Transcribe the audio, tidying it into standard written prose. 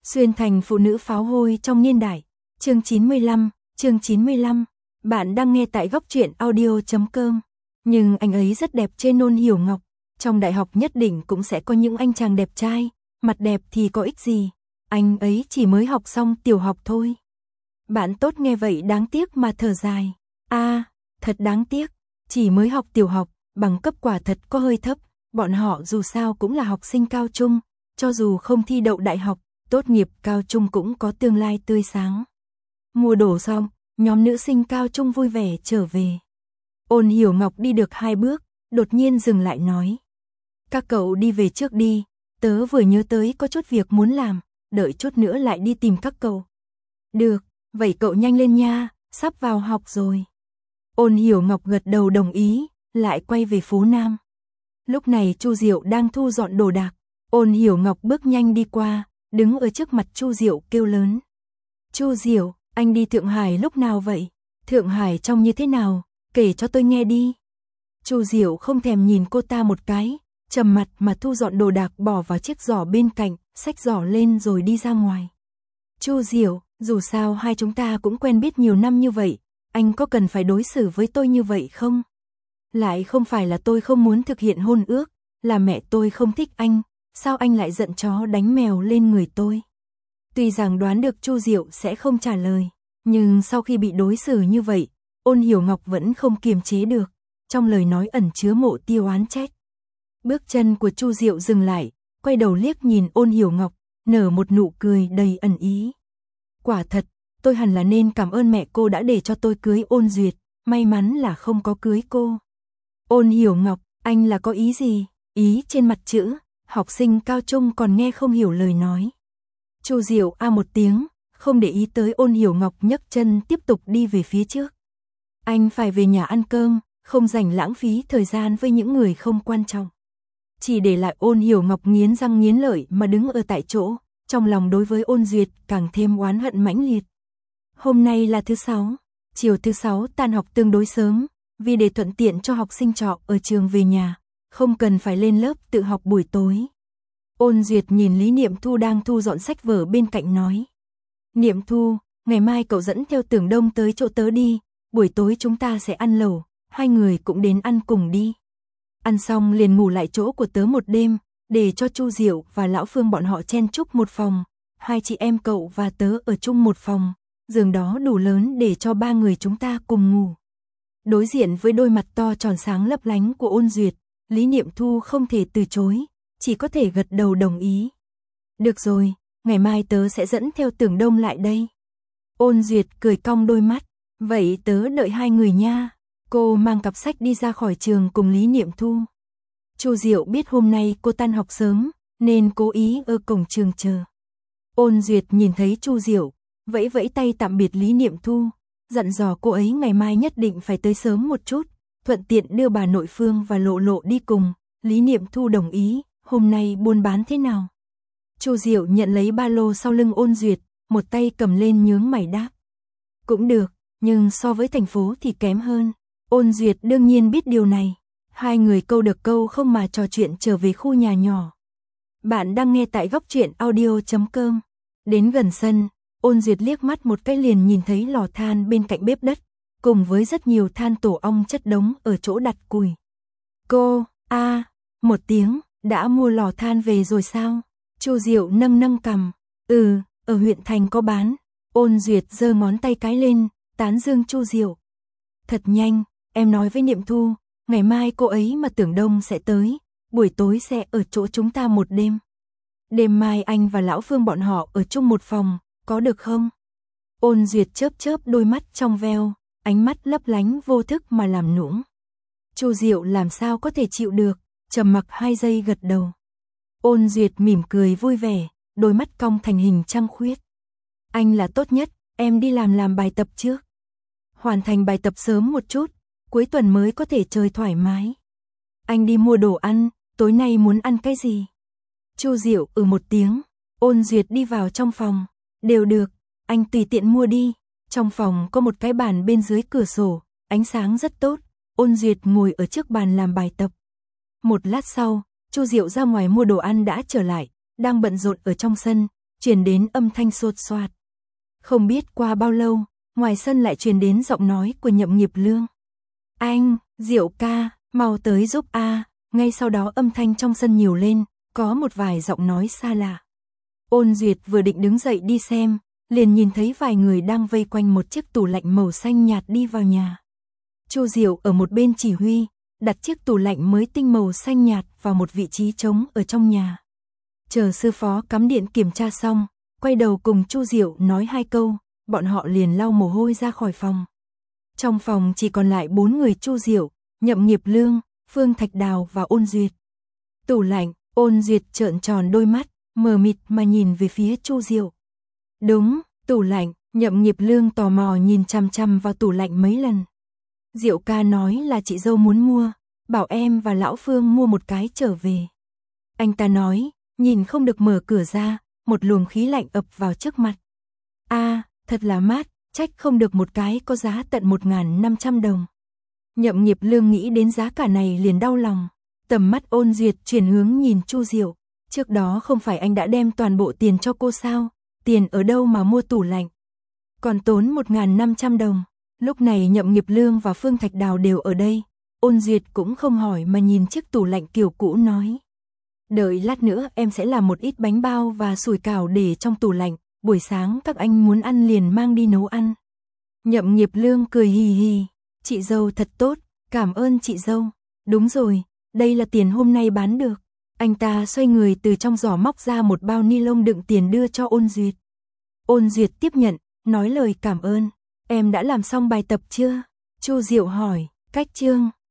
Xuyên thành phụ nữ pháo hôi trong niên đại. Chương 95. Bạn đang nghe tại góc truyện audio.com. Nhưng anh ấy rất đẹp trên Ôn Hiểu Ngọc. Trong đại học nhất định cũng sẽ có những anh chàng đẹp trai, mặt đẹp thì có ích gì. Anh ấy chỉ mới học xong tiểu học thôi. Bạn tốt nghe vậy đáng tiếc mà thở dài. Thật đáng tiếc. Chỉ mới học tiểu học, bằng cấp quả thật có hơi thấp. Bọn họ dù sao cũng là học sinh cao trung. Cho dù không thi đậu đại học, tốt nghiệp cao trung cũng có tương lai tươi sáng. Mua đồ xong, nhóm nữ sinh cao trung vui vẻ trở về. Ôn Hiểu Ngọc đi được 2 bước, đột nhiên dừng lại nói. Các cậu đi về trước đi, tớ vừa nhớ tới có chút việc muốn làm, đợi chút nữa lại đi tìm các cậu. Được, vậy cậu nhanh lên nha, sắp vào học rồi. Ôn Hiểu Ngọc gật đầu đồng ý, lại quay về phố Nam. Lúc này Chu Diệu đang thu dọn đồ đạc. Ôn Hiểu Ngọc bước nhanh đi qua, đứng ở trước mặt Chu Diệu kêu lớn. Chu Diệu, anh đi Thượng Hải lúc nào vậy? Thượng Hải trông như thế nào? Kể cho tôi nghe đi. Chu Diệu không thèm nhìn cô ta một cái, trầm mặt mà thu dọn đồ đạc bỏ vào chiếc giỏ bên cạnh, xách giỏ lên rồi đi ra ngoài. Chu Diệu, dù sao hai chúng ta cũng quen biết nhiều năm như vậy, anh có cần phải đối xử với tôi như vậy không? Lại không phải là tôi không muốn thực hiện hôn ước, là mẹ tôi không thích anh, sao anh lại giận chó đánh mèo lên người tôi? Tuy rằng đoán được Chu Diệu sẽ không trả lời, nhưng sau khi bị đối xử như vậy, Ôn Hiểu Ngọc vẫn không kiềm chế được, trong lời nói ẩn chứa mộ tiêu oán trách. Bước chân của Chu Diệu dừng lại, quay đầu liếc nhìn Ôn Hiểu Ngọc, nở một nụ cười đầy ẩn ý. Quả thật, tôi hẳn là nên cảm ơn mẹ cô đã để cho tôi cưới Ôn Duyệt, may mắn là không có cưới cô. Ôn Hiểu Ngọc, anh là có ý gì? Ý trên mặt chữ, học sinh cao trung còn nghe không hiểu lời nói. Chu Diệu một tiếng, không để ý tới Ôn Hiểu Ngọc nhấc chân tiếp tục đi về phía trước. Anh phải về nhà ăn cơm, không rảnh lãng phí thời gian với những người không quan trọng. Chỉ để lại Ôn Hiểu Ngọc nghiến răng nghiến lợi mà đứng ở tại chỗ, trong lòng đối với Ôn Duyệt càng thêm oán hận mãnh liệt. Hôm nay là thứ 6, chiều thứ 6 tan học tương đối sớm, vì để thuận tiện cho học sinh trọ ở trường về nhà, không cần phải lên lớp tự học buổi tối. Ôn Duyệt nhìn Lý Niệm Thu đang thu dọn sách vở bên cạnh nói. Niệm Thu, ngày mai cậu dẫn theo Tưởng Đông tới chỗ tớ đi, buổi tối chúng ta sẽ ăn lẩu, hai người cũng đến ăn cùng đi. Ăn xong liền ngủ lại chỗ của tớ một đêm, để cho Chu Diệu và Lão Phương bọn họ chen chúc một phòng, hai chị em cậu và tớ ở chung một phòng, giường đó đủ lớn để cho 3 người chúng ta cùng ngủ. Đối diện với đôi mặt to tròn sáng lấp lánh của Ôn Duyệt, Lý Niệm Thu không thể từ chối, chỉ có thể gật đầu đồng ý. Được rồi, ngày mai tớ sẽ dẫn theo Tưởng Đông lại đây. Ôn Duyệt cười cong đôi mắt, vậy tớ đợi hai người nha. Cô mang cặp sách đi ra khỏi trường cùng Lý Niệm Thu. Chu Diệu biết hôm nay cô tan học sớm, nên cố ý ở cổng trường chờ. Ôn Duyệt nhìn thấy Chu Diệu, vẫy vẫy tay tạm biệt Lý Niệm Thu, dặn dò cô ấy ngày mai nhất định phải tới sớm một chút, thuận tiện đưa bà nội Phương và Lộ Lộ đi cùng. Lý Niệm Thu đồng ý. Hôm nay buôn bán thế nào? Chu Diệu nhận lấy ba lô sau lưng Ôn Duyệt, một tay cầm lên nhướng mày đáp. Cũng được, nhưng so với thành phố thì kém hơn. Ôn Duyệt đương nhiên biết điều này. Hai người câu được câu không mà trò chuyện trở về khu nhà nhỏ. Bạn đang nghe tại góc truyện audio.com. Đến gần sân, Ôn Duyệt liếc mắt một cái liền nhìn thấy lò than bên cạnh bếp đất, cùng với rất nhiều than tổ ong chất đống ở chỗ đặt củi. Cô, một tiếng. Đã mua lò than về rồi sao? Chu Diệu nâng cằm. Ở huyện thành có bán. Ôn Duyệt giơ ngón tay cái lên, tán dương Chu Diệu. Thật nhanh, em nói với Niệm Thu, ngày mai cô ấy mà Tưởng Đông sẽ tới, buổi tối sẽ ở chỗ chúng ta một đêm. Đêm mai anh và Lão Phương bọn họ ở chung một phòng, có được không? Ôn Duyệt chớp đôi mắt trong veo, ánh mắt lấp lánh vô thức mà làm nũng. Chu Diệu làm sao có thể chịu được, trầm mặc 2 giây gật đầu. Ôn Duyệt mỉm cười vui vẻ, đôi mắt cong thành hình trăng khuyết. Anh là tốt nhất, em đi làm bài tập trước. Hoàn thành bài tập sớm một chút, cuối tuần mới có thể chơi thoải mái. Anh đi mua đồ ăn, tối nay muốn ăn cái gì? Chu Diệu một tiếng. Ôn Duyệt đi vào trong phòng. Đều được, anh tùy tiện mua đi. Trong phòng có một cái bàn bên dưới cửa sổ, ánh sáng rất tốt. Ôn Duyệt ngồi ở trước bàn làm bài tập. Một lát sau, Chu Diệu ra ngoài mua đồ ăn đã trở lại, đang bận rộn ở trong sân, truyền đến âm thanh xột xoạt. Không biết qua bao lâu, ngoài sân lại truyền đến giọng nói của Nhậm Nghiệp Lương. Anh, Diệu ca, mau tới giúp a. Ngay sau đó âm thanh trong sân nhiều lên, có một vài giọng nói xa lạ. Ôn Duyệt vừa định đứng dậy đi xem, liền nhìn thấy vài người đang vây quanh một chiếc tủ lạnh màu xanh nhạt đi vào nhà. Chu Diệu ở một bên chỉ huy, đặt chiếc tủ lạnh mới tinh màu xanh nhạt vào một vị trí trống ở trong nhà. Chờ sư phó cắm điện kiểm tra xong, quay đầu cùng Chu Diệu nói 2 câu, bọn họ liền lau mồ hôi ra khỏi phòng. Trong phòng chỉ còn lại 4 người: Chu Diệu, Nhậm Nghiệp Lương, Phương Thạch Đào và Ôn Duyệt. Tủ lạnh, Ôn Duyệt trợn tròn đôi mắt, mờ mịt mà nhìn về phía Chu Diệu. Đúng, tủ lạnh. Nhậm Nghiệp Lương tò mò nhìn chằm chằm vào tủ lạnh mấy lần. Diệu ca nói là chị dâu muốn mua, bảo em và lão Phương mua một cái trở về. Anh ta nói, nhìn không được mở cửa ra, một luồng khí lạnh ập vào trước mặt. Thật là mát, trách không được một cái có giá tận 1.500 đồng. Nhậm Nghiệp Lương nghĩ đến giá cả này liền đau lòng. Tầm mắt Ôn Duyệt chuyển hướng nhìn Chu Diệu. Trước đó không phải anh đã đem toàn bộ tiền cho cô sao? Tiền ở đâu mà mua tủ lạnh? Còn tốn 1.500 đồng. Lúc này Nhậm Nghiệp Lương và Phương Thạch Đào đều ở đây. Ôn Duyệt cũng không hỏi mà nhìn chiếc tủ lạnh kiểu cũ nói. Đợi lát nữa em sẽ làm một ít bánh bao và sủi cảo để trong tủ lạnh. Buổi sáng các anh muốn ăn liền mang đi nấu ăn. Nhậm Nghiệp Lương cười hì hì. Chị dâu thật tốt, cảm ơn chị dâu. Đúng rồi, đây là tiền hôm nay bán được. Anh ta xoay người từ trong giỏ móc ra một bao ni lông đựng tiền đưa cho Ôn Duyệt. Ôn Duyệt tiếp nhận, nói lời cảm ơn. Em đã làm xong bài tập chưa? Chu Diệu hỏi, cách chương.